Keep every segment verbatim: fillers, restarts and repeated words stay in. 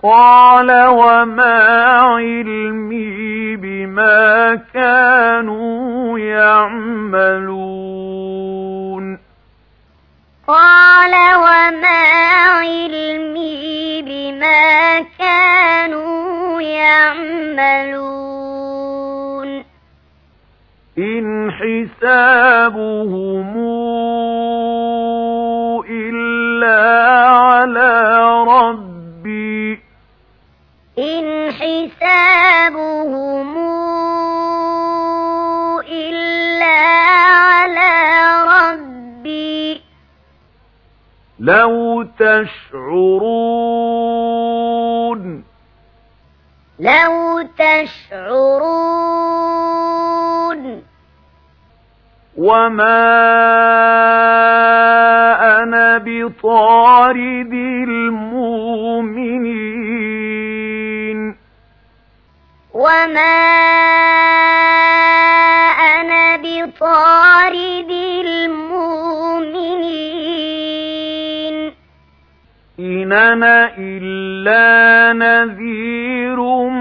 قال وما علمي بما كانوا يعملون قال وما علمي بما كانوا يعملون إن حسابهم إلا على ربي إن حسابهم إلا على ربي لو تشعرون لو تشعرون وما أنا بطارد المؤمنين وما أنا بطارد المؤمنين إن أنا إلا نذير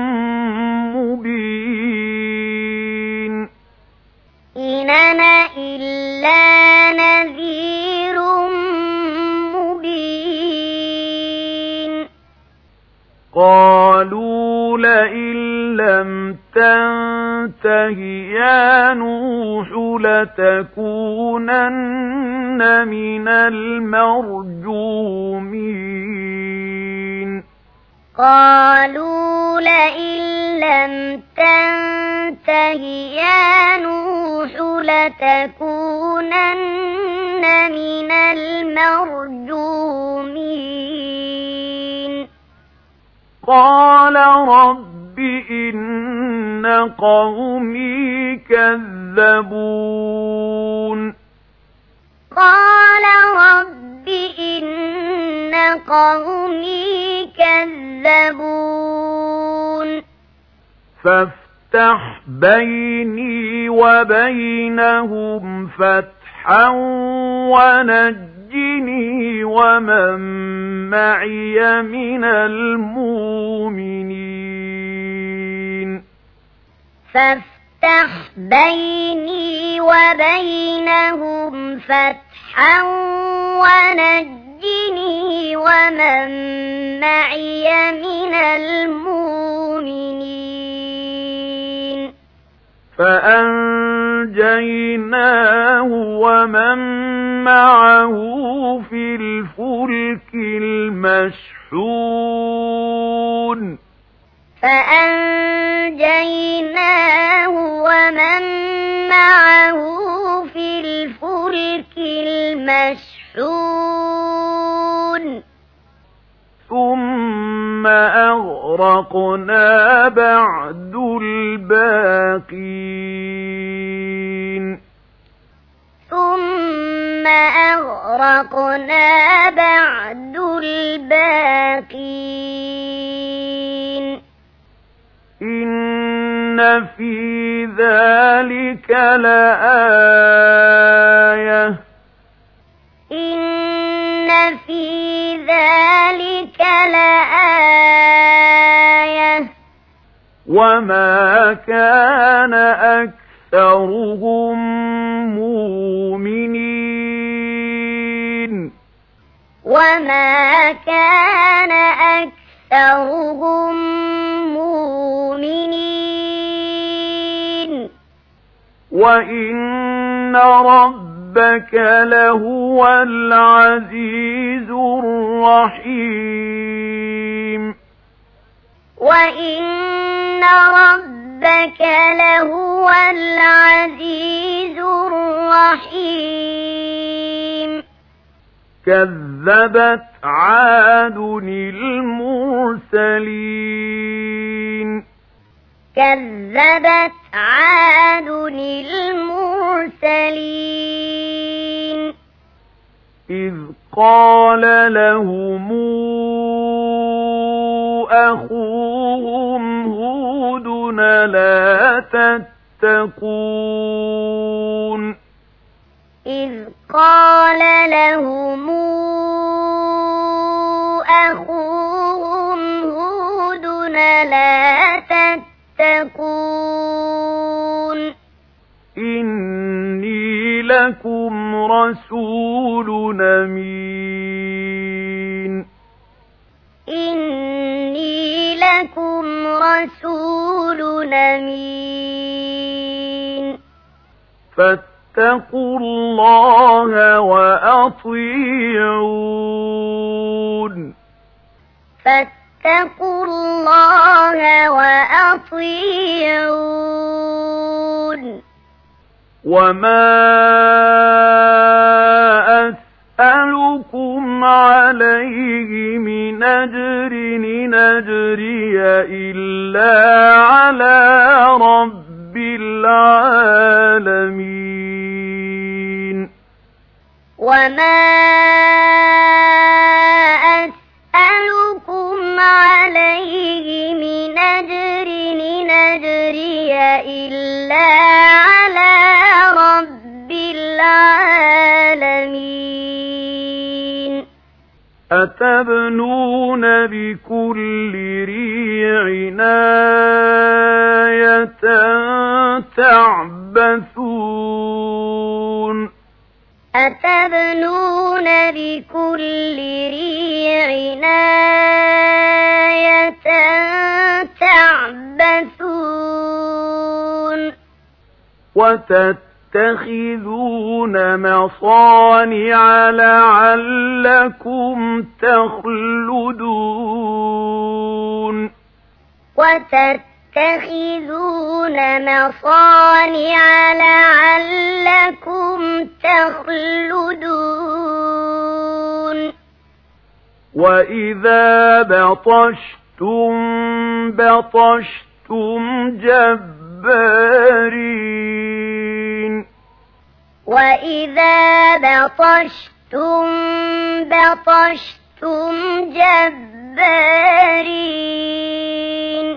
مبين إن أنا إلا نذير مبين قالوا لئن لم تنته يا نوح لتكونن من المرجومين قالوا لئن لم تنته يا نوح لتكونن من المرجومين قال رب إن قومي كذبون قال رب إن قومي كذبون فافتح بيني وبينهم فتحا ونجني ومن معي من المؤمنين فافتح بيني وبينهم فتحا ونجني ومن معي من المؤمنين فأنجيناه ومن معه في الفلك المشحون فأنجيناه ومن معه في الفلك المشحون ثم أغرقنا بعد الباقين ثم أغرقنا بعد الباقين إن في ذلك لآية إن في ذلك لآية وما كان أكثرهم مؤمنين وما كان أكثرهم مؤمنين وإن ربك لهو العزيز الرحيم وإن ربك لهو العزيز الرحيم كذبت عاد المرسلين كذبت عاد المرسلين إذ قال لهم أخوهم هود لا تتقون إذ قال لهم أخوهم هود لا تتقون إني لكم رسول أمين إني لكم رسول أمين فاتقوا الله وأطيعون فاتقوا الله وأطيعون وما أسألكم عليه من أجر إن أجري إلا على رب العالمين وما أسألكم عليه من أجر إن أجري إلا على رب العالمين أتبنون بكل ريع آية تعبثون أتبنون بكل ريع آية تعبثون وتتخذون مصانع لعلكم تخلدون وتتخذون مصانع لعلكم تخلدون وإذا بطشتم بطشتم جبارين وإذا بطشتم بطشتم جبارين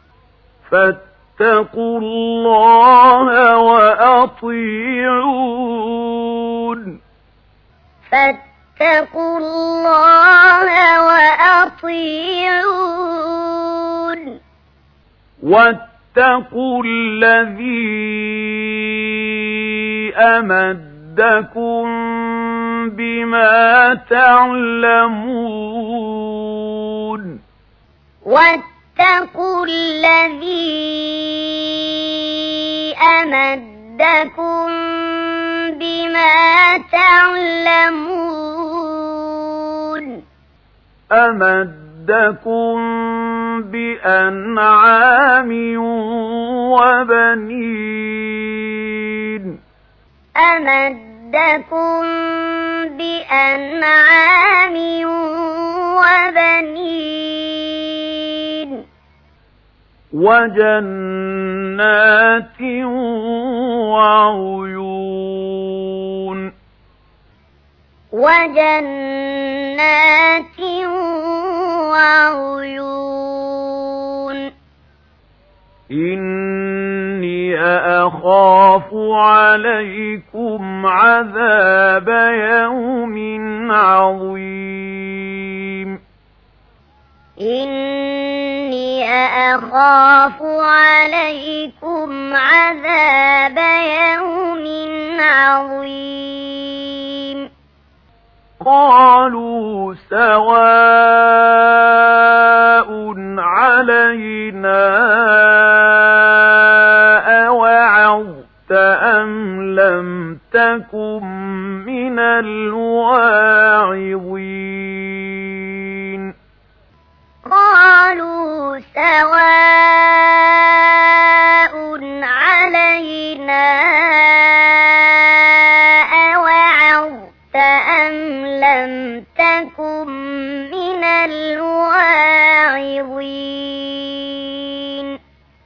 فاتقوا الله وأطيعون فاتقوا الله وأطيعون واتقوا الذي أمدكم بما تعلمون واتقوا الذي أمدكم بما تعلمون أمدكم بأنعام وبنين أمدكم بأنعام وبنين وجنات وعيون وجنات وعيون إني أخاف عليكم عذاب يوم عظيم إني أخاف عليكم عذاب يوم عظيم قالوا سواء علينا أوعظت أم لم تكن من الواعظين قالوا